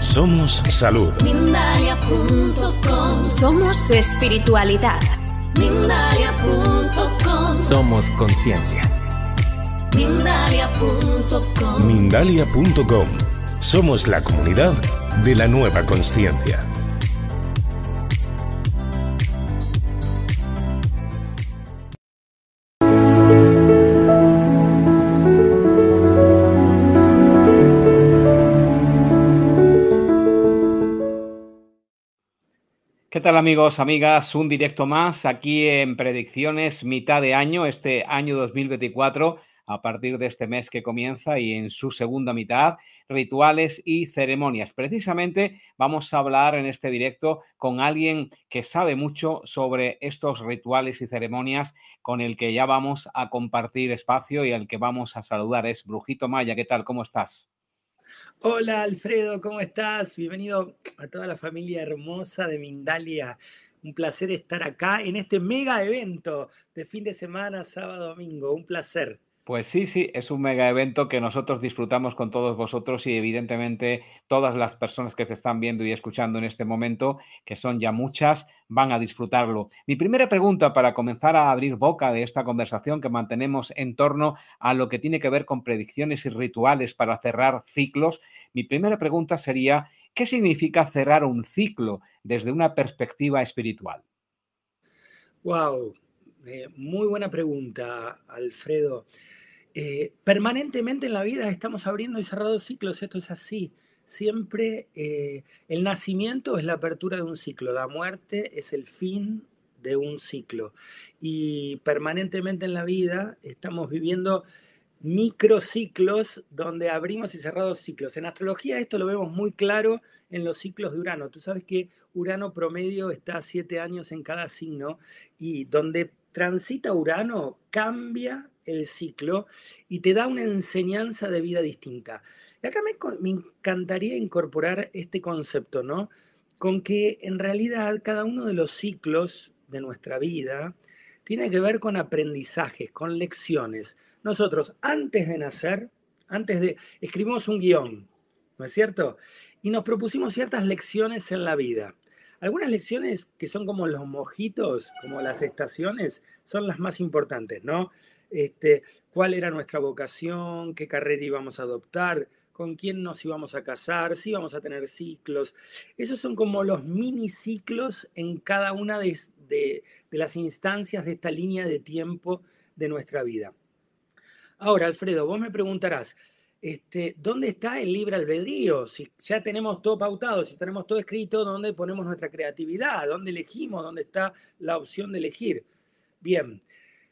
Somos salud. Mindalia.com. Somos espiritualidad. Mindalia.com. Somos conciencia. Mindalia.com. Mindalia.com. Somos la comunidad de la nueva consciencia. ¿Qué tal, amigos, amigas? Un directo más aquí en Predicciones mitad de año, este año 2024, a partir de este mes que comienza y en su segunda mitad, rituales y ceremonias. Precisamente vamos a hablar en este directo con alguien que sabe mucho sobre estos rituales y ceremonias, con el que ya vamos a compartir espacio y al que vamos a saludar. Es Brujito Maya. ¿Qué tal? ¿Cómo estás? Hola Alfredo, ¿cómo estás? Bienvenido a toda la familia hermosa de Mindalia. Un placer estar acá en este mega evento de fin de semana, sábado, domingo. Un placer. Pues sí, es un mega evento que nosotros disfrutamos con todos vosotros y evidentemente todas las personas que te están viendo y escuchando en este momento, que son ya muchas, van a disfrutarlo. Mi primera pregunta para comenzar a abrir boca de esta conversación que mantenemos en torno a lo que tiene que ver con predicciones y rituales para cerrar ciclos, mi primera pregunta sería, ¿qué significa cerrar un ciclo desde una perspectiva espiritual? Wow, muy buena pregunta, Alfredo. Permanentemente en la vida estamos abriendo y cerrando ciclos, esto es así. Siempre el nacimiento es la apertura de un ciclo, la muerte es el fin de un ciclo. Y permanentemente en la vida estamos viviendo microciclos donde abrimos y cerramos ciclos. En astrología esto lo vemos muy claro en los ciclos de Urano. Tú sabes que Urano promedio está a 7 años en cada signo y donde transita Urano cambia el ciclo y te da una enseñanza de vida distinta. Y acá me encantaría incorporar este concepto, ¿no? Con que en realidad cada uno de los ciclos de nuestra vida tiene que ver con aprendizajes, con lecciones. Nosotros, antes de nacer, escribimos un guión, ¿no es cierto? Y nos propusimos ciertas lecciones en la vida. Algunas lecciones que son como los mojitos, como las estaciones, son las más importantes, ¿no? ¿Cuál era nuestra vocación? ¿Qué carrera íbamos a adoptar? ¿Con quién nos íbamos a casar? ¿Si íbamos a tener ciclos? Esos son como los mini ciclos en cada una de las instancias de esta línea de tiempo de nuestra vida. Ahora, Alfredo, vos me preguntarás, ¿dónde está el libre albedrío? Si ya tenemos todo pautado, si tenemos todo escrito, ¿dónde ponemos nuestra creatividad? ¿Dónde elegimos? ¿Dónde está la opción de elegir? Bien,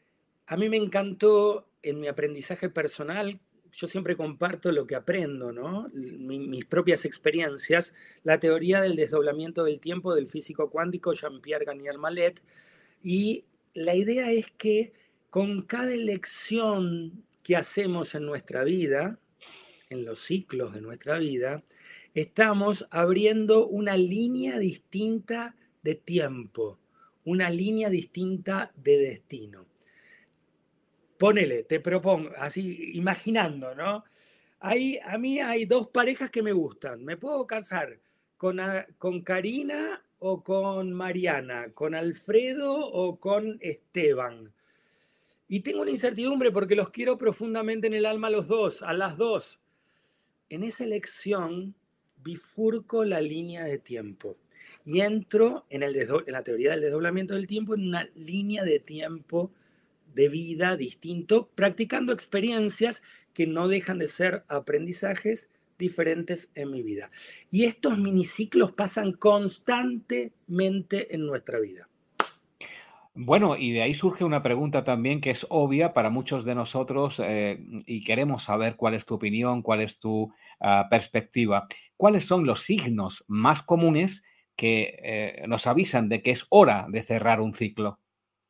a mí me encantó en mi aprendizaje personal, yo siempre comparto lo que aprendo, ¿no? Mis propias experiencias, la teoría del desdoblamiento del tiempo del físico cuántico Jean-Pierre Gagnier Mallet, y la idea es que con cada elección que hacemos en nuestra vida, en los ciclos de nuestra vida, estamos abriendo una línea distinta de tiempo, una línea distinta de destino. Ponele, te propongo, así imaginando, ¿no? A mí hay dos parejas que me gustan. Me puedo casar con Karina o con Mariana, con Alfredo o con Esteban. Y tengo una incertidumbre porque los quiero profundamente en el alma a las dos. En esa elección bifurco la línea de tiempo y entro en la teoría del desdoblamiento del tiempo en una línea de tiempo de vida distinto, practicando experiencias que no dejan de ser aprendizajes diferentes en mi vida. Y estos miniciclos pasan constantemente en nuestra vida. Bueno, y de ahí surge una pregunta también que es obvia para muchos de nosotros y queremos saber cuál es tu opinión, cuál es tu perspectiva. ¿Cuáles son los signos más comunes que nos avisan de que es hora de cerrar un ciclo?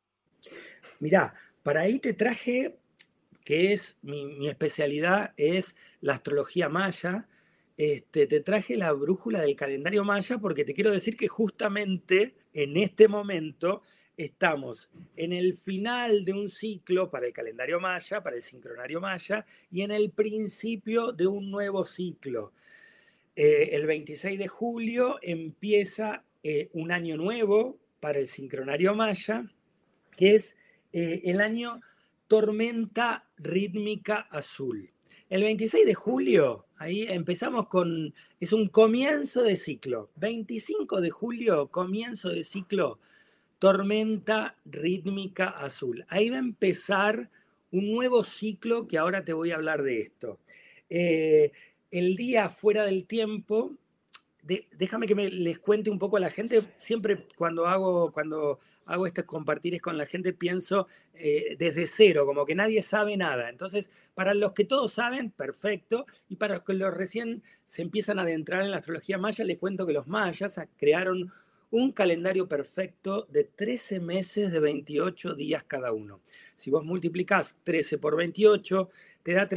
Mirá, para ahí te traje, que es mi especialidad, es la astrología maya. Te traje la brújula del calendario maya porque te quiero decir que justamente en este momento estamos en el final de un ciclo para el calendario maya, para el sincronario maya, y en el principio de un nuevo ciclo. El 26 de julio empieza un año nuevo para el sincronario maya, que es el año Tormenta Rítmica Azul. El 26 de julio, ahí empezamos con, es un comienzo de ciclo. 25 de julio, comienzo de ciclo, Tormenta Rítmica Azul. Ahí va a empezar un nuevo ciclo que ahora te voy a hablar de esto. El día fuera del tiempo, déjame que les cuente un poco a la gente. Siempre cuando hago estos compartires con la gente pienso desde cero, como que nadie sabe nada. Entonces, para los que todos saben, perfecto. Y para los que recién se empiezan a adentrar en la astrología maya, les cuento que los mayas crearon un calendario perfecto de 13 meses de 28 días cada uno. Si vos multiplicás 13 por 28, te da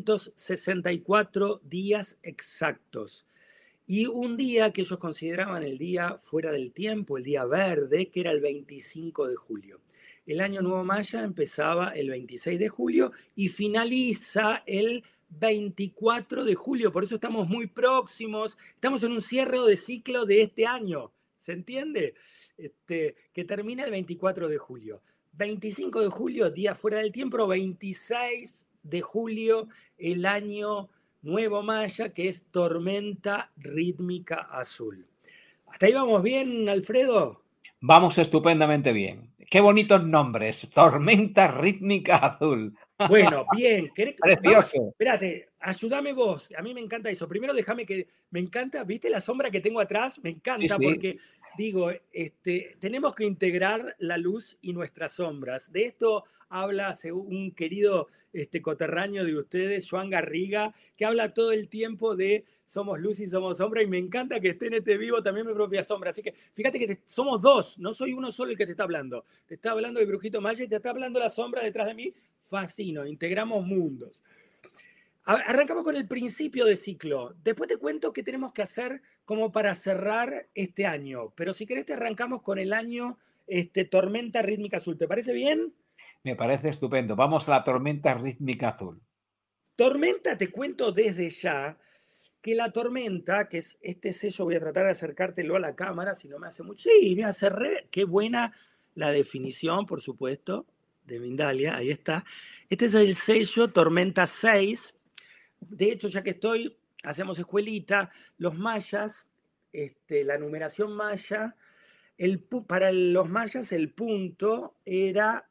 364 días exactos. Y un día que ellos consideraban el día fuera del tiempo, el día verde, que era el 25 de julio. El año nuevo maya empezaba el 26 de julio y finaliza el 24 de julio. Por eso estamos muy próximos. Estamos en un cierre de ciclo de este año. ¿Se entiende? Que termina el 24 de julio. 25 de julio, día fuera del tiempo. 26 de julio, el año nuevo maya, que es Tormenta Rítmica Azul. ¿Hasta ahí vamos bien, Alfredo? Vamos estupendamente bien. Qué bonitos nombres. Tormenta Rítmica Azul. Bueno, bien. Precioso. Espérate, ayúdame vos. A mí me encanta eso. Primero déjame que... Me encanta, ¿viste la sombra que tengo atrás? Me encanta sí. Porque, digo, tenemos que integrar la luz y nuestras sombras. De esto habla un querido coterráneo de ustedes, Joan Garriga, que habla todo el tiempo de somos luz y somos sombra, y me encanta que esté en este vivo también mi propia sombra. Así que fíjate que somos dos, no soy uno solo el que te está hablando. Te está hablando el brujito maya y te está hablando la sombra detrás de mí. Fascino, integramos mundos. Arrancamos con el principio de ciclo. Después te cuento qué tenemos que hacer como para cerrar este año. Pero si querés te arrancamos con el año Tormenta Rítmica Azul. ¿Te parece bien? Me parece estupendo. Vamos a la Tormenta Rítmica Azul. Tormenta, te cuento desde ya que la tormenta, que es este sello, voy a tratar de acercártelo a la cámara, si no me hace mucho. Sí, me hace qué buena la definición, por supuesto, de Mindalia, ahí está. Este es el sello Tormenta 6. De hecho, ya que hacemos escuelita, los mayas, la numeración maya, para los mayas el punto era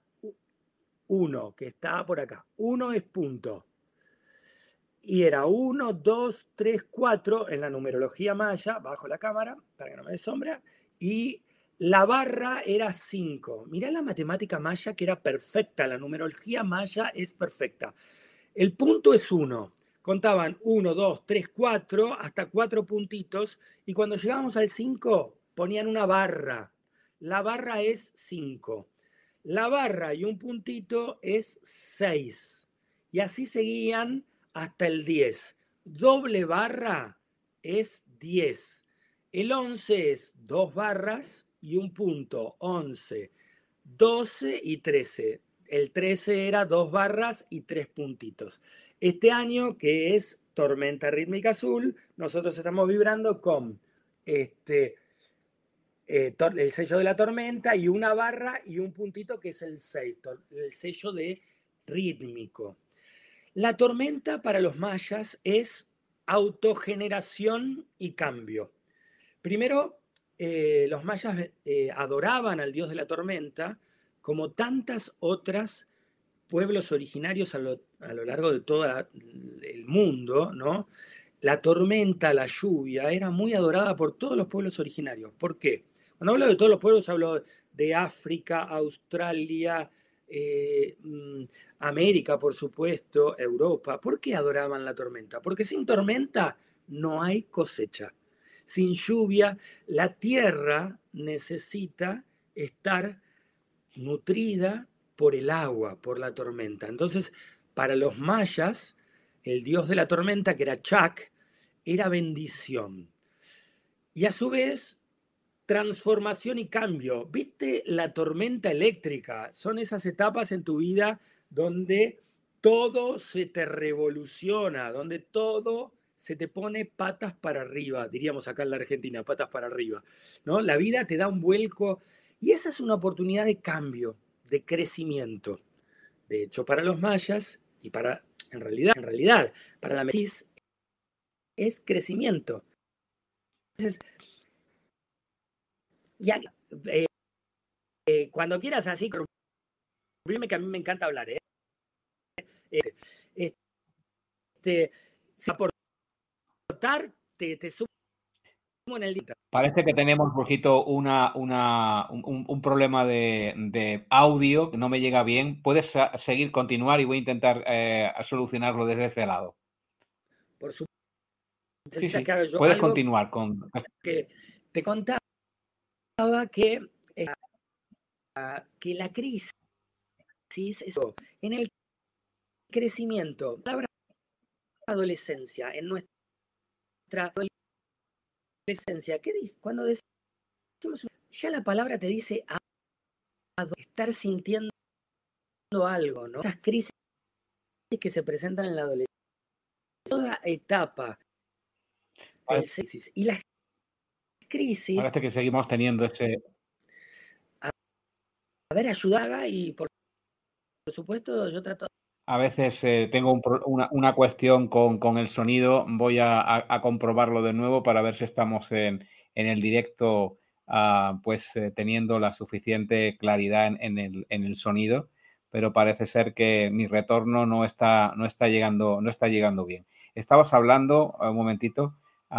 1, que estaba por acá. 1 es punto. Y era 1, 2, 3, 4 en la numerología maya, bajo la cámara, para que no me dé sombra, y la barra era 5. Mirá la matemática maya que era perfecta, la numerología maya es perfecta. El punto es 1. Contaban 1, 2, 3, 4, hasta 4 puntitos, y cuando llegábamos al 5 ponían una barra. La barra es 5. La barra y un puntito es 6. Y así seguían hasta el 10. Doble barra es 10. El 11 es 2 barras y un punto. 11, 12 y 13. El 13 era 2 barras y 3 puntitos. Este año, que es Tormenta Rítmica Azul, nosotros estamos vibrando con el sello de la tormenta y una barra y un puntito que es el 6, el sello de rítmico. La tormenta para los mayas es autogeneración y cambio. Primero, los mayas adoraban al dios de la tormenta, como tantas otras pueblos originarios a lo largo de todo el mundo, ¿no? La tormenta, la lluvia, era muy adorada por todos los pueblos originarios. ¿Por qué? Cuando hablo de todos los pueblos, hablo de África, Australia, América, por supuesto, Europa. ¿Por qué adoraban la tormenta? Porque sin tormenta no hay cosecha. Sin lluvia, la tierra necesita estar nutrida por el agua, por la tormenta. Entonces, para los mayas, el dios de la tormenta, que era Chak, era bendición. Y a su vez, transformación y cambio. ¿Viste la tormenta eléctrica? Son esas etapas en tu vida donde todo se te revoluciona, donde todo se te pone patas para arriba, diríamos acá en la Argentina, patas para arriba, ¿no? La vida te da un vuelco y esa es una oportunidad de cambio, de crecimiento. De hecho, para los mayas y en realidad, para la mestiz es crecimiento. Entonces, ya, cuando quieras así, que a mí me encanta hablar, ¿eh? Este, si aportar, te sumo en el día. Parece que tenemos, Brujito, un problema de audio que no me llega bien. ¿Puedes seguir, continuar y voy a intentar solucionarlo desde este lado? Por supuesto, Sí, necesitas sí. que haga yo Puedes algo continuar con... que te contaba que, que la crisis, eso, en el crecimiento, la palabra adolescencia, en nuestra adolescencia, ¿qué dice? Cuando decimos, ya la palabra te dice estar sintiendo algo, ¿no? Estas crisis que se presentan en la adolescencia, toda etapa del crisis. Y las crisis, Parece que seguimos teniendo ese... a ver, ayudada y por supuesto yo trato. A veces tengo una cuestión con el sonido. Voy a comprobarlo de nuevo para ver si estamos en el directo pues teniendo la suficiente claridad en el sonido, pero parece ser que mi retorno no está llegando bien. Estabas hablando, un momentito,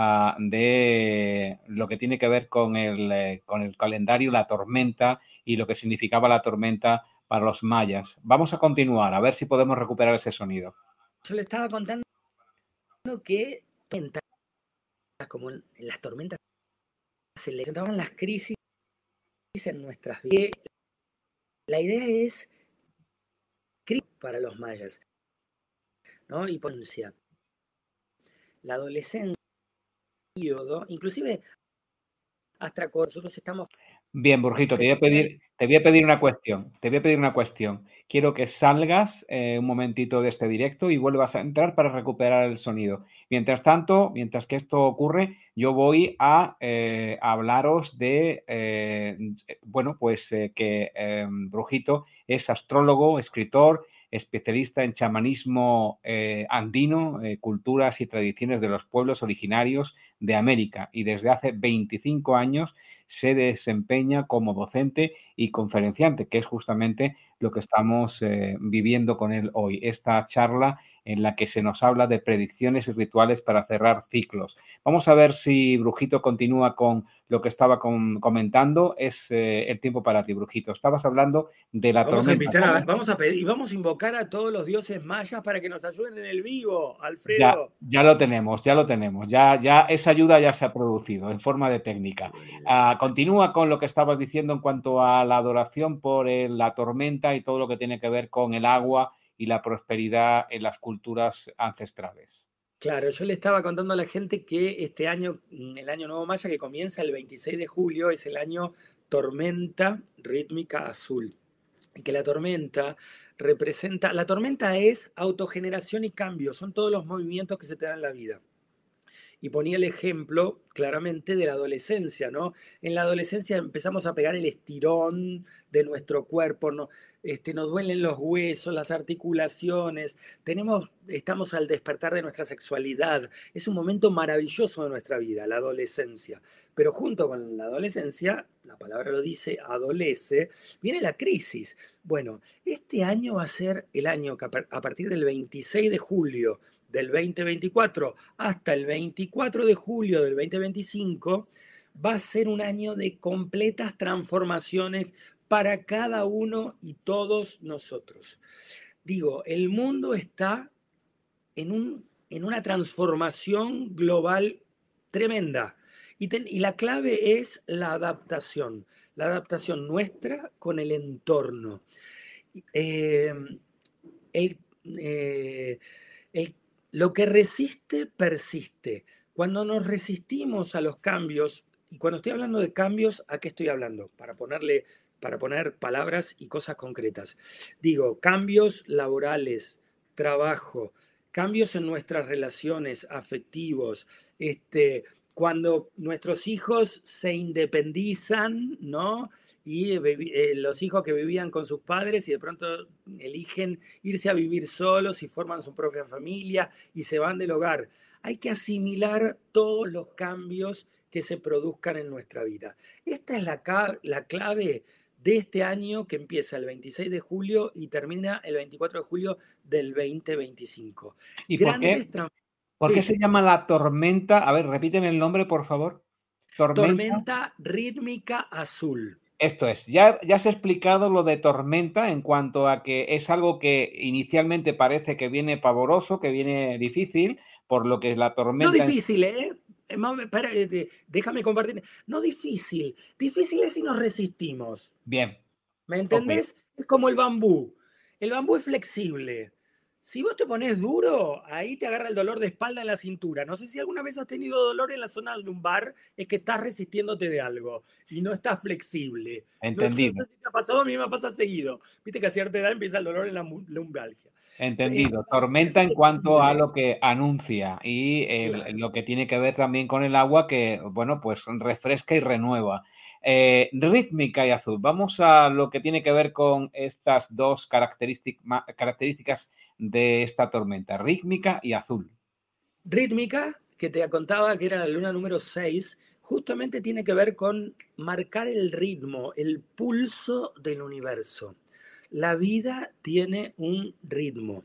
de lo que tiene que ver con el calendario, la tormenta y lo que significaba la tormenta para los mayas. Vamos a continuar, a ver si podemos recuperar ese sonido. Yo le estaba contando que como en las tormentas se le presentaban las crisis en nuestras vidas. La idea es crisis para los mayas, ¿no? Y ponencia. La adolescencia, inclusive hasta cuando nosotros estamos... Bien, Burjito, te voy a pedir una cuestión. Quiero que salgas un momentito de este directo y vuelvas a entrar para recuperar el sonido. Mientras tanto, mientras que esto ocurre, yo voy a hablaros de, que Brujito es astrólogo, escritor, especialista en chamanismo andino, culturas y tradiciones de los pueblos originarios de América, y desde hace 25 años se desempeña como docente y conferenciante, que es justamente lo que estamos viviendo con él hoy, esta charla en la que se nos habla de predicciones y rituales para cerrar ciclos. Vamos a ver si Brujito continúa con lo que estaba comentando. Es el tiempo para ti, Brujito. Estabas hablando de la tormenta. Vamos a pedir y vamos a invocar a todos los dioses mayas para que nos ayuden en el vivo, Alfredo. Ya lo tenemos. Ya esa ayuda ya se ha producido en forma de técnica. Continúa con lo que estabas diciendo en cuanto a la adoración por la tormenta y todo lo que tiene que ver con el agua y la prosperidad en las culturas ancestrales. Claro, yo le estaba contando a la gente que este año, el año nuevo maya que comienza el 26 de julio, es el año tormenta rítmica azul. Y que la tormenta es autogeneración y cambio, son todos los movimientos que se te dan en la vida. Y ponía el ejemplo claramente de la adolescencia, ¿no? En la adolescencia empezamos a pegar el estirón de nuestro cuerpo, ¿no? Nos duelen los huesos, las articulaciones, estamos al despertar de nuestra sexualidad. Es un momento maravilloso de nuestra vida, la adolescencia. Pero junto con la adolescencia, la palabra lo dice, adolece, viene la crisis. Bueno, este año va a ser el año que a partir del 26 de julio del 2024 hasta el 24 de julio del 2025, va a ser un año de completas transformaciones para cada uno y todos nosotros. Digo, el mundo está en una transformación global tremenda y la clave es la adaptación nuestra con el entorno. Lo que resiste, persiste. Cuando nos resistimos a los cambios, y cuando estoy hablando de cambios, ¿a qué estoy hablando? Para poner palabras y cosas concretas. Digo, cambios laborales, trabajo, cambios en nuestras relaciones afectivos, cuando nuestros hijos se independizan, ¿no? Y los hijos que vivían con sus padres y de pronto eligen irse a vivir solos y forman su propia familia y se van del hogar. Hay que asimilar todos los cambios que se produzcan en nuestra vida. Esta es la clave de este año que empieza el 26 de julio y termina el 24 de julio del 2025. ¿Y Grandes por qué se llama la tormenta? A ver, repíteme el nombre, por favor. Tormenta rítmica azul. Esto es, ya has explicado lo de tormenta en cuanto a que es algo que inicialmente parece que viene pavoroso, que viene difícil, por lo que es la tormenta. No difícil, ¿eh? Déjame compartir. No difícil. Difícil es si nos resistimos. Bien. ¿Me entendés? Okay. Es como el bambú. El bambú es flexible. Si vos te pones duro, ahí te agarra el dolor de espalda en la cintura. No sé si alguna vez has tenido dolor en la zona lumbar, es que estás resistiéndote de algo y no estás flexible. Entendido. No sé si te ha pasado, a mí me pasa seguido. Viste que a cierta edad empieza el dolor en la lumbalgia. Entendido. Tormenta en cuanto a lo que anuncia y lo que tiene que ver también con el agua que, bueno, pues refresca y renueva. Rítmica y azul. Vamos a lo que tiene que ver con estas dos características de esta tormenta, rítmica y azul. Rítmica, que te contaba que era la luna número 6, justamente tiene que ver con marcar el ritmo, el pulso del universo. La vida tiene un ritmo.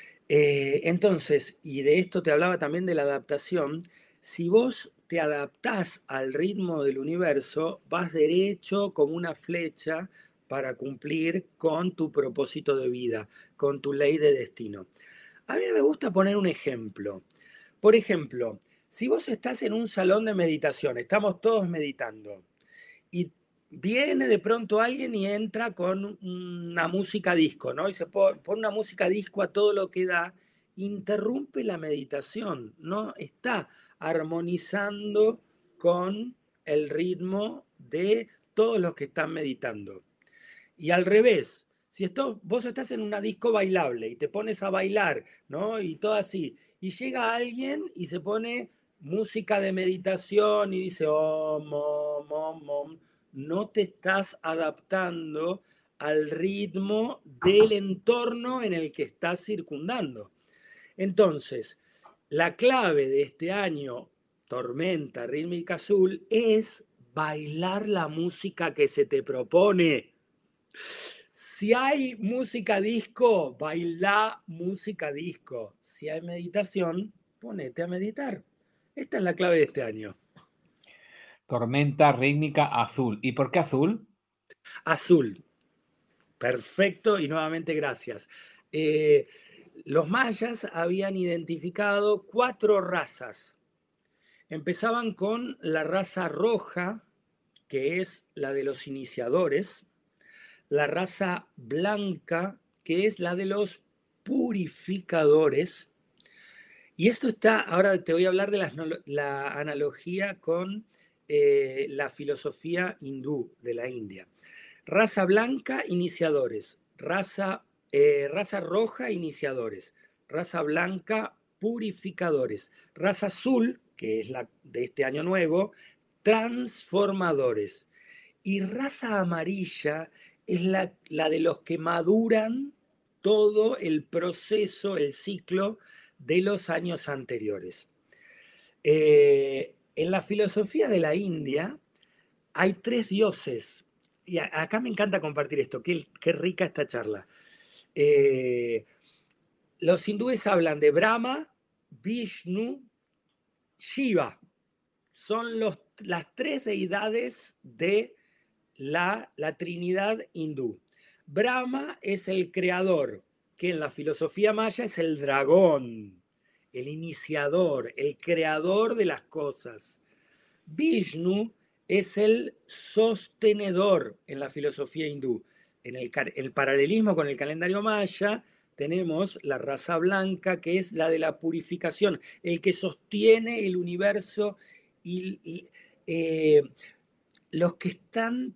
Entonces, y de esto te hablaba también de la adaptación, si vos te adaptás al ritmo del universo, vas derecho como una flecha para cumplir con tu propósito de vida, con tu ley de destino. A mí me gusta poner un ejemplo. Por ejemplo, si vos estás en un salón de meditación, estamos todos meditando, y viene de pronto alguien y entra con una música disco, ¿no? Y se pone una música disco a todo lo que da, interrumpe la meditación, no está armonizando con el ritmo de todos los que están meditando. Y al revés, si vos estás en una disco bailable y te pones a bailar, ¿no? Y todo así, y llega alguien y se pone música de meditación y dice, om, om, om, om, no te estás adaptando al ritmo del entorno en el que estás circundando. Entonces, la clave de este año, tormenta rítmica azul, es bailar la música que se te propone. Si hay música disco, baila música disco. Si hay meditación, ponete a meditar. Esta es la clave de este año. Tormenta rítmica azul. ¿Y por qué azul? Azul. Perfecto y nuevamente gracias. Los mayas habían identificado 4 razas. Empezaban con la raza roja, que es la de los iniciadores, la raza blanca, que es la de los purificadores. Y esto está, ahora te voy a hablar de la analogía con la filosofía hindú de la India. Raza blanca, iniciadores. Raza roja, iniciadores. Raza blanca, purificadores. Raza azul, que es la de este año nuevo, transformadores. Y raza amarilla es la de los que maduran todo el proceso, el ciclo de los años anteriores. En la filosofía de la India hay 3 dioses, y acá me encanta compartir esto, qué rica esta charla. Los hindúes hablan de Brahma, Vishnu, Shiva. Son las 3 deidades de la Trinidad hindú. Brahma es el creador, que en la filosofía maya es el dragón, el iniciador, el creador de las cosas. Vishnu es el sostenedor en la filosofía hindú. En el paralelismo con el calendario maya tenemos la raza blanca, que es la de la purificación, el que sostiene el universo y los que están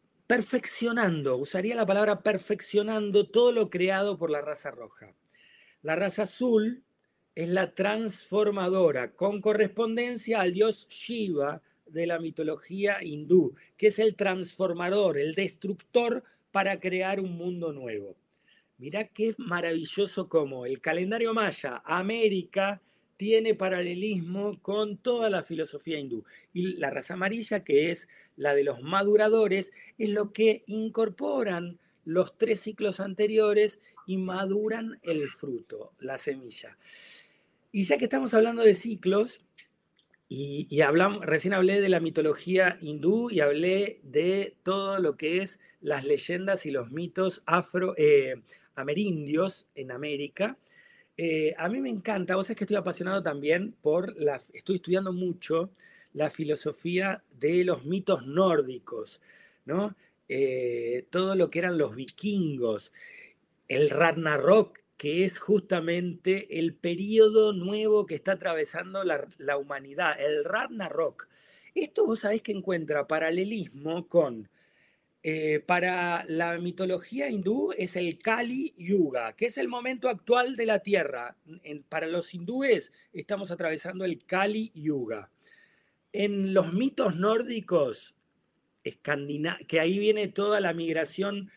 perfeccionando, usaría la palabra perfeccionando todo lo creado por la raza roja. La raza azul es la transformadora, con correspondencia al dios Shiva de la mitología hindú, que es el transformador, el destructor para crear un mundo nuevo. Mirá qué maravilloso como el calendario maya, América, tiene paralelismo con toda la filosofía hindú. Y la raza amarilla, que es la de los maduradores, es lo que incorporan los 3 ciclos anteriores y maduran el fruto, la semilla. Y ya que estamos hablando de ciclos, recién hablé de la mitología hindú y hablé de todo lo que es las leyendas y los mitos amerindios en América. A mí me encanta, vos sabés que estoy apasionado también estoy estudiando mucho la filosofía de los mitos nórdicos, ¿no? Todo lo que eran los vikingos, el Ragnarok, que es justamente el periodo nuevo que está atravesando la humanidad, el Ragnarok. Esto vos sabés que encuentra paralelismo con, para la mitología hindú es el Kali Yuga, que es el momento actual de la Tierra. Para los hindúes estamos atravesando el Kali Yuga. En los mitos nórdicos, que ahí viene toda la migración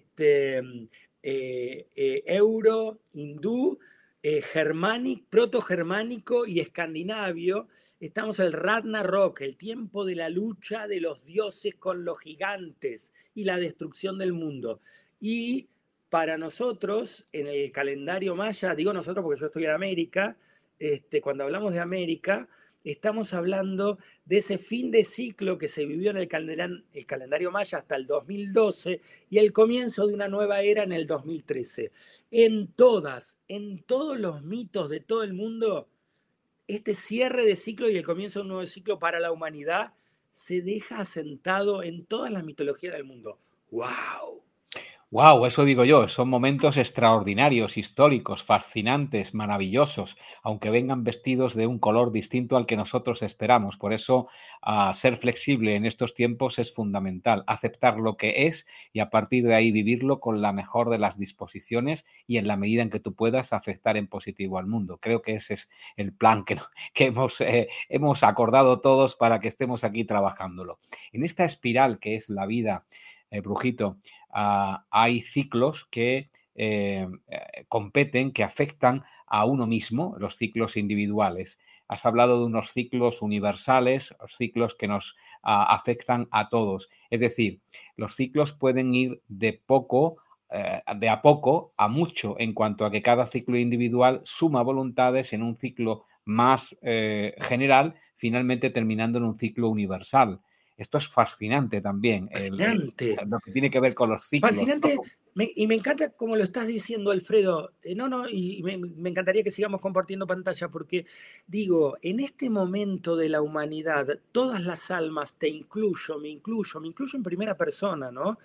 euro, hindú, proto-germánico y escandinavio, estamos en el Ragnarok, el tiempo de la lucha de los dioses con los gigantes y la destrucción del mundo. Y para nosotros, en el calendario maya, digo nosotros porque yo estoy en América, cuando hablamos de América, estamos hablando de ese fin de ciclo que se vivió en el calendario maya hasta el 2012 y el comienzo de una nueva era en el 2013. En todos los mitos de todo el mundo, este cierre de ciclo y el comienzo de un nuevo ciclo para la humanidad se deja asentado en todas las mitologías del mundo. ¡Wow! Wow, eso digo yo, son momentos extraordinarios, históricos, fascinantes, maravillosos, aunque vengan vestidos de un color distinto al que nosotros esperamos. Por eso, ser flexible en estos tiempos es fundamental, aceptar lo que es y a partir de ahí vivirlo con la mejor de las disposiciones y en la medida en que tú puedas afectar en positivo al mundo. Creo que ese es el plan que hemos acordado todos para que estemos aquí trabajándolo. En esta espiral que es la vida, Brujito, hay ciclos que competen, que afectan a uno mismo, los ciclos individuales. Has hablado de unos ciclos universales, los ciclos que nos afectan a todos. Es decir, los ciclos pueden ir de a poco a mucho en cuanto a que cada ciclo individual suma voluntades en un ciclo más general, finalmente terminando en un ciclo universal. Esto es fascinante también, lo que tiene que ver con los ciclos. Fascinante, y me encanta como lo estás diciendo, Alfredo. Y me encantaría que sigamos compartiendo pantalla, porque digo, en este momento de la humanidad, todas las almas, me incluyo en primera persona, ¿no?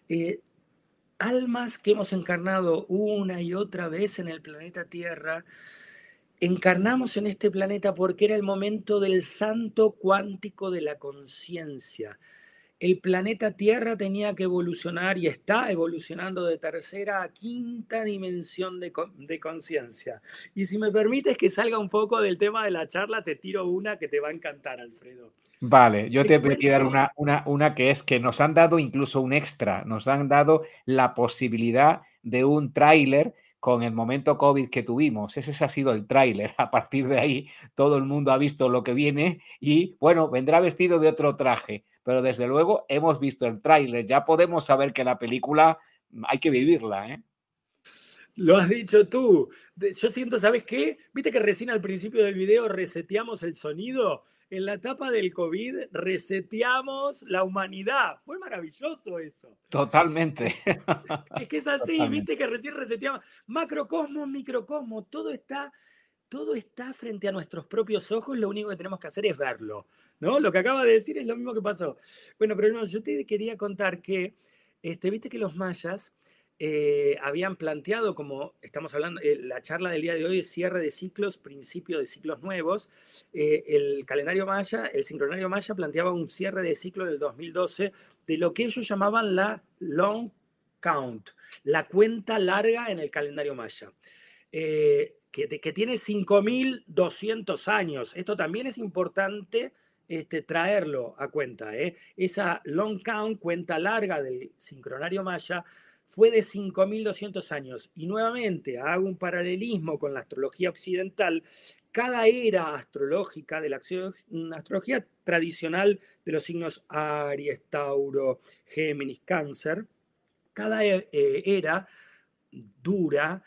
Almas que hemos encarnado una y otra vez en el planeta Tierra, encarnamos en este planeta porque era el momento del salto cuántico de la conciencia. El planeta Tierra tenía que evolucionar y está evolucionando de tercera a quinta dimensión de conciencia. Y si me permites que salga un poco del tema de la charla, te tiro una que te va a encantar, Alfredo. Vale, yo te voy a tirar una que es que nos han dado incluso un extra, nos han dado la posibilidad de un tráiler con el momento COVID que tuvimos. Ese ha sido el tráiler. A partir de ahí, todo el mundo ha visto lo que viene y, bueno, vendrá vestido de otro traje. Pero, desde luego, hemos visto el tráiler. Ya podemos saber que la película hay que vivirla, ¿eh? Lo has dicho tú. Yo siento, ¿sabes qué? ¿Viste que recién al principio del video reseteamos el sonido? En la etapa del COVID reseteamos la humanidad. Fue maravilloso eso. Totalmente. Es que es así, totalmente. Viste que recién reseteamos. Macrocosmos, microcosmos, todo está frente a nuestros propios ojos, lo único que tenemos que hacer es verlo, ¿no? Lo que acaba de decir es lo mismo que pasó. Bueno, pero no, yo te quería contar que, viste que los mayas habían planteado, como estamos hablando, la charla del día de hoy es cierre de ciclos, principio de ciclos nuevos. El calendario maya, el sincronario maya planteaba un cierre de ciclo del 2012 de lo que ellos llamaban la long count, la cuenta larga en el calendario maya. que tiene 5.200 años. Esto también es importante traerlo a cuenta. Esa long count, cuenta larga del sincronario maya, fue de 5.200 años. Y nuevamente hago un paralelismo con la astrología occidental. Cada era astrológica de la astrología tradicional de los signos Aries, Tauro, Géminis, Cáncer, cada era dura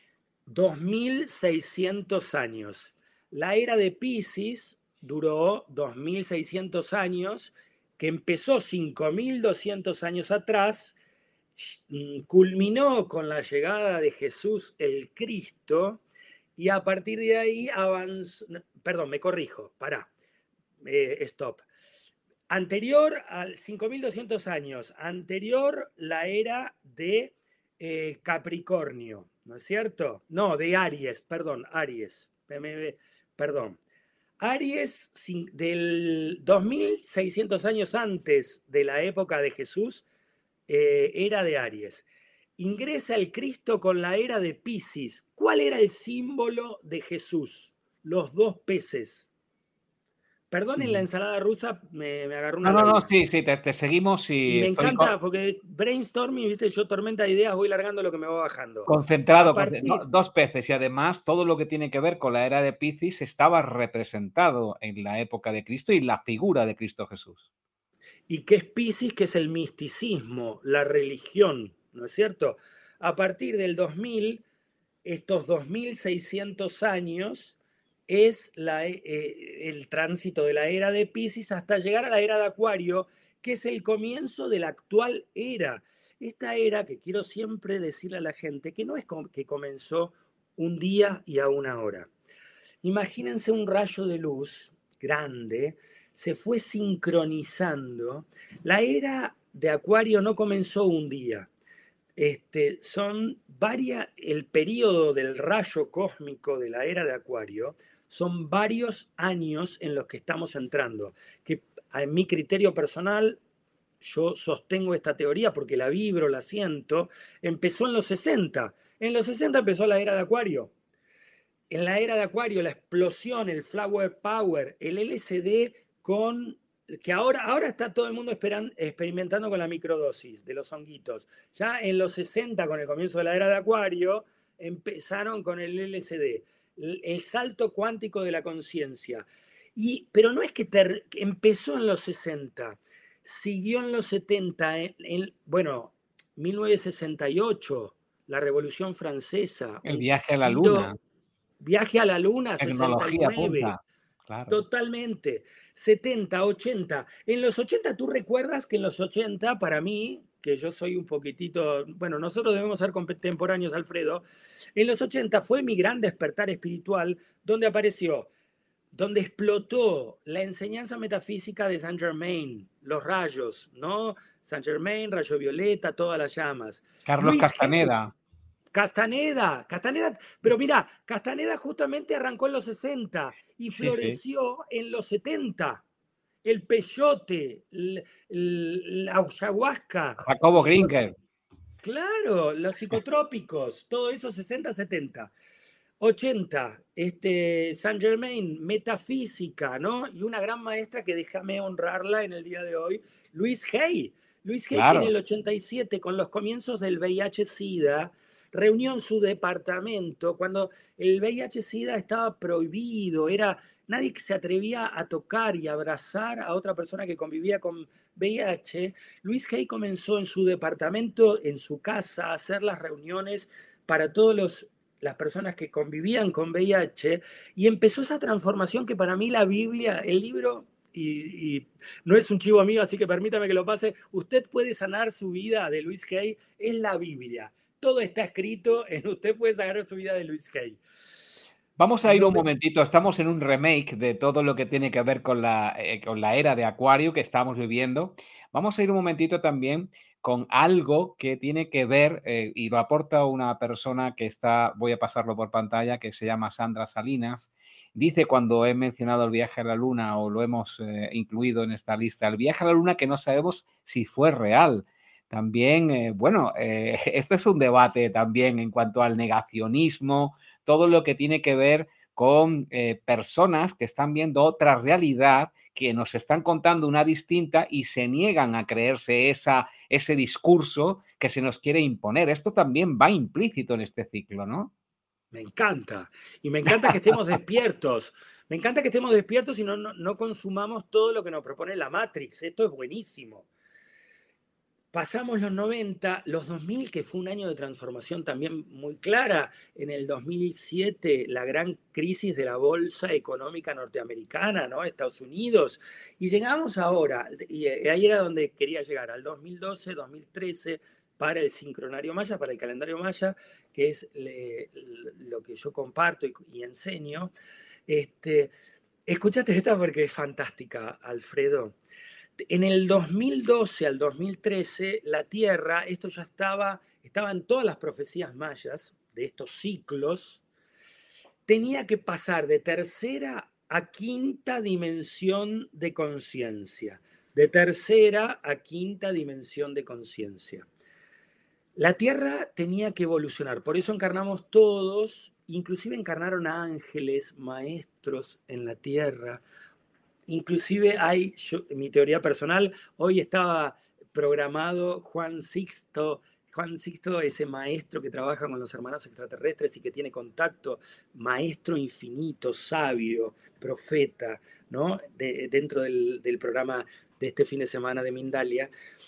2.600 años. La era de Piscis duró 2.600 años, que empezó 5.200 años atrás, culminó con la llegada de Jesús el Cristo, y a partir de ahí avanzó. Perdón, me corrijo, stop. Anterior al 5.200 años, anterior la era de Capricornio, ¿no es cierto? No, de Aries, perdón, Aries, perdón. Aries, del 2.600 años antes de la época de Jesús, era de Aries. Ingresa el Cristo con la era de Piscis. ¿Cuál era el símbolo de Jesús? Los 2 peces. Perdonen la ensalada rusa, me agarró una No, sí, te seguimos. Y me encanta porque brainstorming, ¿viste? Yo tormenta de ideas voy largando lo que me va bajando. Concentrado, 2 peces, y además todo lo que tiene que ver con la era de Piscis estaba representado en la época de Cristo y la figura de Cristo Jesús. ¿Y qué es Piscis? Que es el misticismo, la religión, ¿no es cierto? A partir del 2000, estos 2.600 años es el tránsito de la era de Piscis hasta llegar a la era de Acuario, que es el comienzo de la actual era. Esta era que quiero siempre decirle a la gente que no es que comenzó un día y a una hora. Imagínense un rayo de luz grande, se fue sincronizando. La era de Acuario no comenzó un día. El periodo del rayo cósmico de la era de Acuario son varios años en los que estamos entrando, que en mi criterio personal, yo sostengo esta teoría porque la vibro, la siento, empezó en los 60. En los 60 empezó la era de Acuario. En la era de Acuario, la explosión, el flower power, el LSD que ahora está todo el mundo experimentando con la microdosis de los honguitos. Ya en los 60, con el comienzo de la era de Acuario, empezaron con el LSD, el salto cuántico de la conciencia. Pero no es que empezó en los 60, siguió en los 70, 1968, la Revolución Francesa. El viaje a la Luna. Viaje a la Luna, Tecnología 69. punta. Claro. Totalmente. 70, 80. En los 80, ¿tú recuerdas que en los 80, para mí, que yo soy un poquitito, nosotros debemos ser contemporáneos, Alfredo, en los 80 fue mi gran despertar espiritual, donde explotó la enseñanza metafísica de Saint Germain, los rayos, ¿no? Saint Germain, rayo violeta, todas las llamas. Carlos Castaneda. Castaneda, pero mira, Castaneda justamente arrancó en los 60 y floreció en los 70. El peyote, la ayahuasca. Jacobo Grinker. Claro, los psicotrópicos, todo eso 60, 70. 80, Saint Germain, metafísica, ¿no? Y una gran maestra que déjame honrarla en el día de hoy, Louise Hay. Louise Hay, claro, que en el 87, con los comienzos del VIH-Sida, reunió en su departamento cuando el VIH-Sida estaba prohibido, nadie se atrevía a tocar y abrazar a otra persona que convivía con VIH. Louise Hay comenzó en su departamento, en su casa, a hacer las reuniones para todas las personas que convivían con VIH, y empezó esa transformación que para mí la Biblia, el libro, y no es un chivo mío, así que permítame que lo pase, usted puede sanar su vida, de Louise Hay, es la Biblia. Todo está escrito en Usted puede sanar su vida, de Louise Hay. Vamos a ir un momentito, estamos en un remake de todo lo que tiene que ver con la era de Acuario que estamos viviendo. Vamos a ir un momentito también con algo que tiene que ver, y lo aporta una persona que voy a pasarlo por pantalla, que se llama Sandra Salinas. Dice, cuando he mencionado el viaje a la Luna, o lo hemos incluido en esta lista, el viaje a la Luna que no sabemos si fue real. También, esto es un debate también en cuanto al negacionismo, todo lo que tiene que ver con personas que están viendo otra realidad, que nos están contando una distinta y se niegan a creerse ese discurso que se nos quiere imponer. Esto también va implícito en este ciclo, ¿no? Me encanta. Y me encanta que estemos despiertos. Me encanta que estemos despiertos y no consumamos todo lo que nos propone la Matrix. Esto es buenísimo. Pasamos los 90, los 2000, que fue un año de transformación también muy clara. En el 2007, la gran crisis de la bolsa económica norteamericana, ¿no? Estados Unidos. Y llegamos ahora, y ahí era donde quería llegar, al 2012, 2013, para el sincronario maya, para el calendario maya, que es lo que yo comparto y enseño. Escúchate esta porque es fantástica, Alfredo. En el 2012 al 2013, la Tierra, esto ya estaba en todas las profecías mayas de estos ciclos, tenía que pasar de tercera a quinta dimensión de conciencia. De tercera a quinta dimensión de conciencia. La Tierra tenía que evolucionar, por eso encarnamos todos, inclusive encarnaron a ángeles, maestros en la Tierra. Inclusive mi teoría personal, hoy estaba programado Juan Sixto, ese maestro que trabaja con los hermanos extraterrestres y que tiene contacto, maestro infinito, sabio, profeta, ¿no? Dentro del programa de este fin de semana de Mindalia.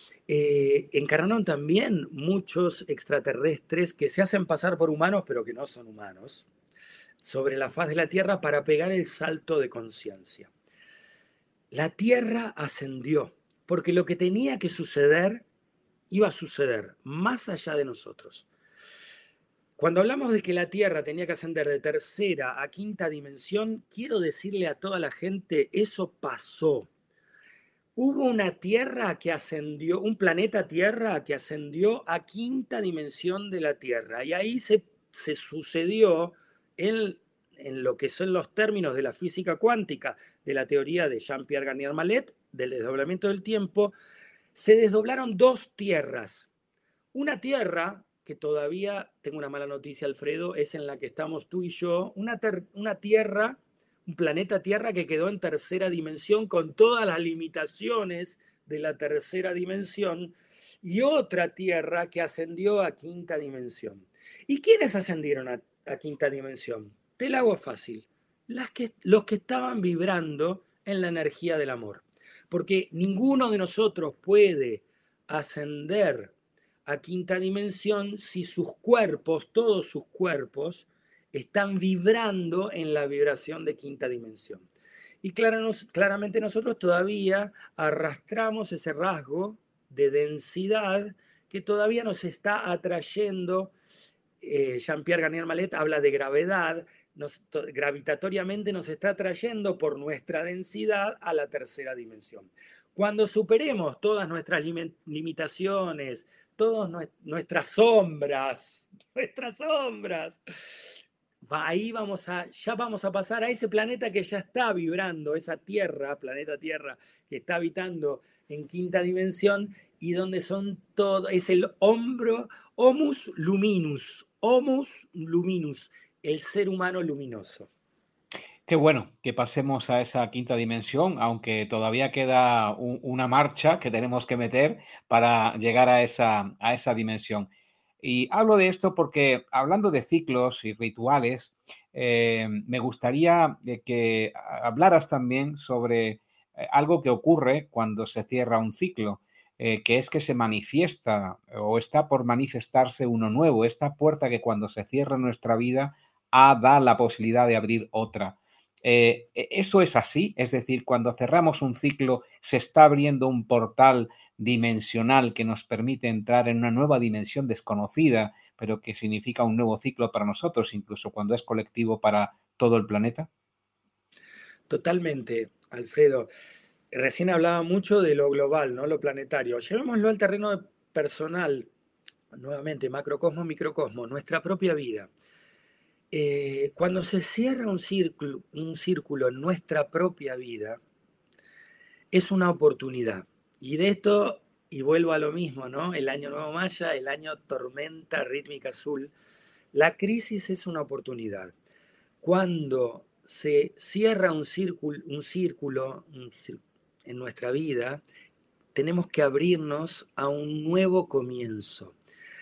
Encarnaron también muchos extraterrestres que se hacen pasar por humanos, pero que no son humanos, sobre la faz de la Tierra para pegar el salto de conciencia. La Tierra ascendió, porque lo que tenía que suceder iba a suceder más allá de nosotros. Cuando hablamos de que la Tierra tenía que ascender de tercera a quinta dimensión, quiero decirle a toda la gente, eso pasó. Hubo una Tierra que ascendió, un planeta Tierra que ascendió a quinta dimensión de la Tierra. Y ahí se sucedió en lo que son los términos de la física cuántica, de la teoría de Jean-Pierre Garnier-Mallet, del desdoblamiento del tiempo, se desdoblaron dos tierras. Una tierra, que todavía, tengo una mala noticia, Alfredo, es en la que estamos tú y yo, una tierra, un planeta Tierra que quedó en tercera dimensión con todas las limitaciones de la tercera dimensión, y otra Tierra que ascendió a quinta dimensión. ¿Y quiénes ascendieron a quinta dimensión? Te la hago fácil. Los que estaban vibrando en la energía del amor. Porque ninguno de nosotros puede ascender a quinta dimensión si sus cuerpos, todos sus cuerpos, están vibrando en la vibración de quinta dimensión. Y claramente nosotros todavía arrastramos ese rasgo de densidad que todavía nos está atrayendo. Jean-Pierre Garnier-Mallet habla de gravedad, gravitatoriamente nos está atrayendo por nuestra densidad a la tercera dimensión. Cuando superemos todas nuestras limitaciones, todas nuestras sombras, ahí ya vamos a pasar a ese planeta que ya está vibrando, esa Tierra, planeta Tierra, que está habitando en quinta dimensión y donde son todo, es el Homus Luminus, el ser humano luminoso. Qué bueno que pasemos a esa quinta dimensión, aunque todavía queda una marcha que tenemos que meter para llegar a esa dimensión. Y hablo de esto porque, hablando de ciclos y rituales, me gustaría que hablaras también sobre algo que ocurre cuando se cierra un ciclo, que es que se manifiesta o está por manifestarse uno nuevo, esta puerta que cuando se cierra en nuestra vida da la posibilidad de abrir otra. ¿Eso es así? Es decir, cuando cerramos un ciclo, ¿se está abriendo un portal dimensional que nos permite entrar en una nueva dimensión desconocida, pero que significa un nuevo ciclo para nosotros, incluso cuando es colectivo para todo el planeta? Totalmente, Alfredo. Recién hablaba mucho de lo global, ¿no? Lo planetario. Llevémoslo al terreno personal, nuevamente, macrocosmos, microcosmos, nuestra propia vida. Cuando se cierra un círculo en nuestra propia vida, es una oportunidad. Y de esto, y vuelvo a lo mismo, ¿no? El año nuevo maya, el año tormenta rítmica azul, La crisis es una oportunidad. Cuando se cierra un círculo en nuestra vida, tenemos que abrirnos a un nuevo comienzo.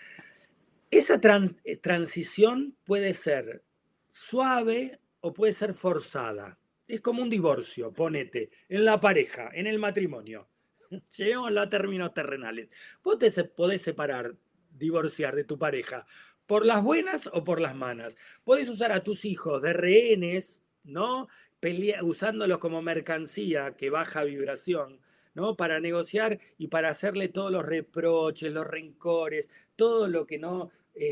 Esa transición puede ser suave o puede ser forzada. Es como un divorcio, ponete, en la pareja, en el matrimonio. Llegamos a términos terrenales. Vos te podés separar, divorciar de tu pareja por las buenas o por las malas. Podés usar a tus hijos de rehenes, ¿no? Usándolos como mercancía que baja vibración, ¿no? Para negociar y para hacerle todos los reproches, los rencores, todo lo que no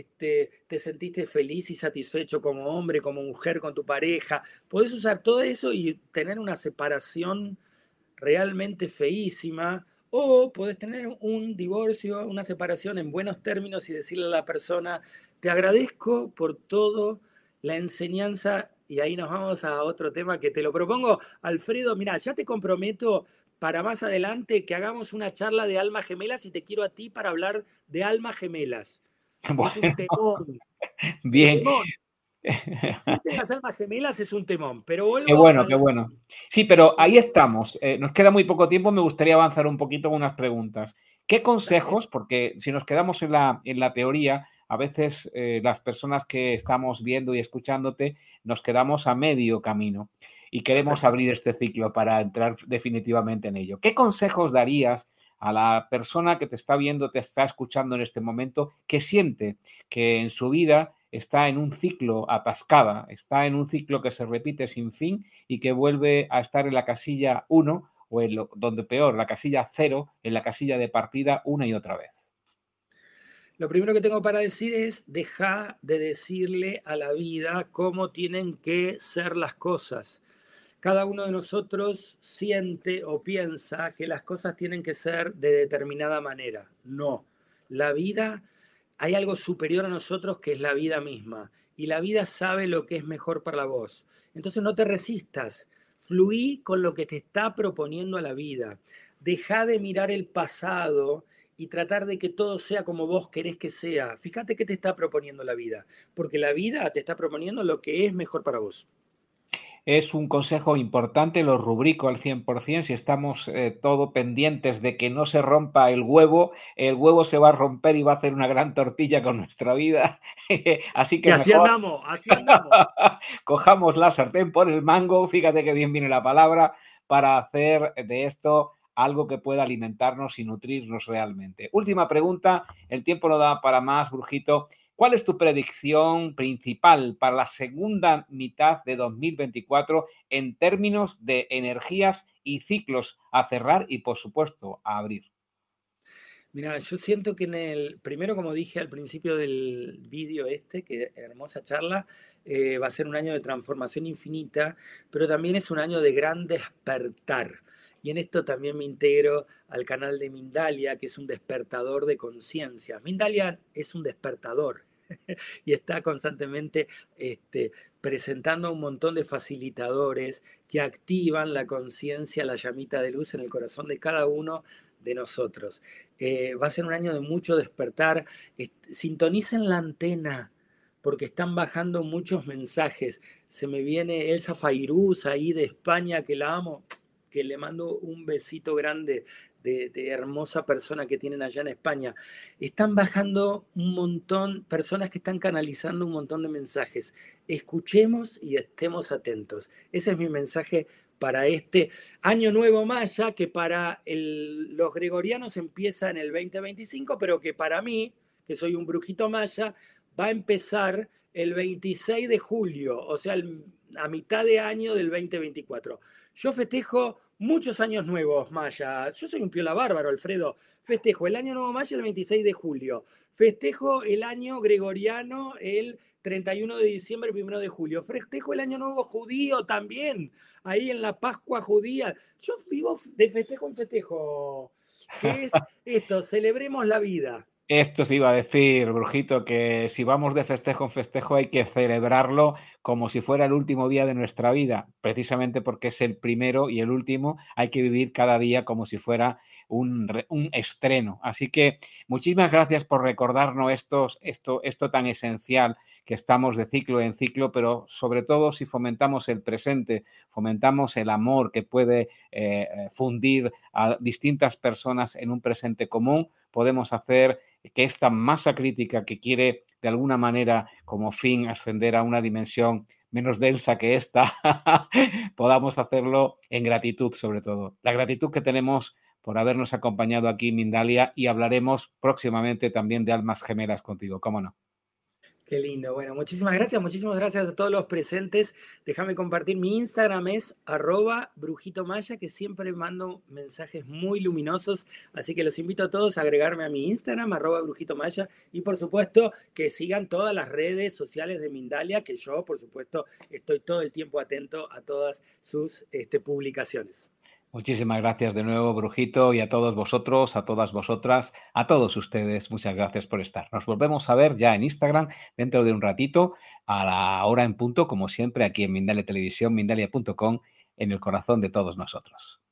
te sentiste feliz y satisfecho como hombre, como mujer con tu pareja. Podés usar todo eso y tener una separación realmente feísima, o podés tener un divorcio, una separación en buenos términos y decirle a la persona, te agradezco por todo la enseñanza, y ahí nos vamos a otro tema que te lo propongo, Alfredo. Mira, ya te comprometo para más adelante que hagamos una charla de almas gemelas y te quiero a ti para hablar de almas gemelas. Bueno, es un temón. bien. Un temón. Existen las almas gemelas, es un temón, pero vuelvo Qué bueno, qué bueno. Sí, pero ahí estamos. Nos queda muy poco tiempo, me gustaría avanzar un poquito con unas preguntas. ¿Qué consejos? Porque si nos quedamos en la teoría, a veces las personas que estamos viendo y escuchándote nos quedamos a medio camino y queremos abrir este ciclo para entrar definitivamente en ello. ¿Qué consejos darías a la persona que te está viendo, te está escuchando en este momento, que siente que en su vida está en un ciclo atascada, está en un ciclo que se repite sin fin y que vuelve a estar en la casilla 1 o donde peor, la casilla 0, en la casilla de partida una y otra vez? Lo primero que tengo para decir es dejar de decirle a la vida cómo tienen que ser las cosas. Cada uno de nosotros siente o piensa que las cosas tienen que ser de determinada manera. No, la vida, hay algo superior a nosotros que es la vida misma. Y la vida sabe lo que es mejor para vos. Entonces no te resistas. Fluí con lo que te está proponiendo a la vida. Deja de mirar el pasado y tratar de que todo sea como vos querés que sea. Fíjate qué te está proponiendo la vida. Porque la vida te está proponiendo lo que es mejor para vos. Es un consejo importante, lo rubrico al 100%. Si estamos todo pendientes de que no se rompa el huevo se va a romper y va a hacer una gran tortilla con nuestra vida. Así que y así mejor andamos, así andamos. Cojamos la sartén por el mango, fíjate que bien viene la palabra, para hacer de esto algo que pueda alimentarnos y nutrirnos realmente. Última pregunta, el tiempo no da para más, Brujito. ¿Cuál es tu predicción principal para la segunda mitad de 2024 en términos de energías y ciclos a cerrar y, por supuesto, a abrir? Mira, yo siento que primero, como dije al principio del vídeo que hermosa charla, va a ser un año de transformación infinita, pero también es un año de gran despertar. Y en esto también me integro al canal de Mindalia, que es un despertador de conciencia. Mindalia es un despertador. Y está constantemente presentando un montón de facilitadores que activan la conciencia, la llamita de luz en el corazón de cada uno de nosotros. Va a ser un año de mucho despertar. Sintonicen la antena, porque están bajando muchos mensajes. Se me viene Elsa Fairuz ahí de España, que la amo, que le mando un besito grande de hermosa persona que tienen allá en España. Están bajando un montón, personas que están canalizando un montón de mensajes. Escuchemos y estemos atentos. Ese es mi mensaje para este año nuevo maya, que para los gregorianos empieza en el 2025, pero que para mí, que soy un brujito maya, va a empezar el 26 de julio, o sea, a mitad de año del 2024. Yo festejo muchos años nuevos maya. Yo soy un piola bárbaro, Alfredo. Festejo el año nuevo maya el 26 de julio. Festejo el año gregoriano el 31 de diciembre, 1 de julio. Festejo el año nuevo judío también, ahí en la Pascua judía. Yo vivo de festejo en festejo. ¿Qué es esto? Celebremos la vida. Esto se iba a decir, Brujito, que si vamos de festejo en festejo hay que celebrarlo como si fuera el último día de nuestra vida, precisamente porque es el primero y el último. Hay que vivir cada día como si fuera un estreno. Así que muchísimas gracias por recordarnos esto tan esencial que estamos de ciclo en ciclo, pero sobre todo si fomentamos el presente, fomentamos el amor que puede fundir a distintas personas en un presente común, podemos hacer que esta masa crítica que quiere de alguna manera como fin ascender a una dimensión menos densa que esta, podamos hacerlo en gratitud sobre todo. La gratitud que tenemos por habernos acompañado aquí, Mindalia, y hablaremos próximamente también de almas gemelas contigo, ¿cómo no? Qué lindo. Bueno, muchísimas gracias a todos los presentes. Déjame compartir, mi Instagram es @brujitomaya, que siempre mando mensajes muy luminosos, así que los invito a todos a agregarme a mi Instagram, @brujitomaya, y por supuesto que sigan todas las redes sociales de Mindalia, que yo, por supuesto, estoy todo el tiempo atento a todas sus publicaciones. Muchísimas gracias de nuevo, Brujito, y a todos vosotros, a todas vosotras, a todos ustedes, muchas gracias por estar. Nos volvemos a ver ya en Instagram dentro de un ratito, a la hora en punto, como siempre, aquí en Mindalia Televisión, mindalia.com, en el corazón de todos nosotros.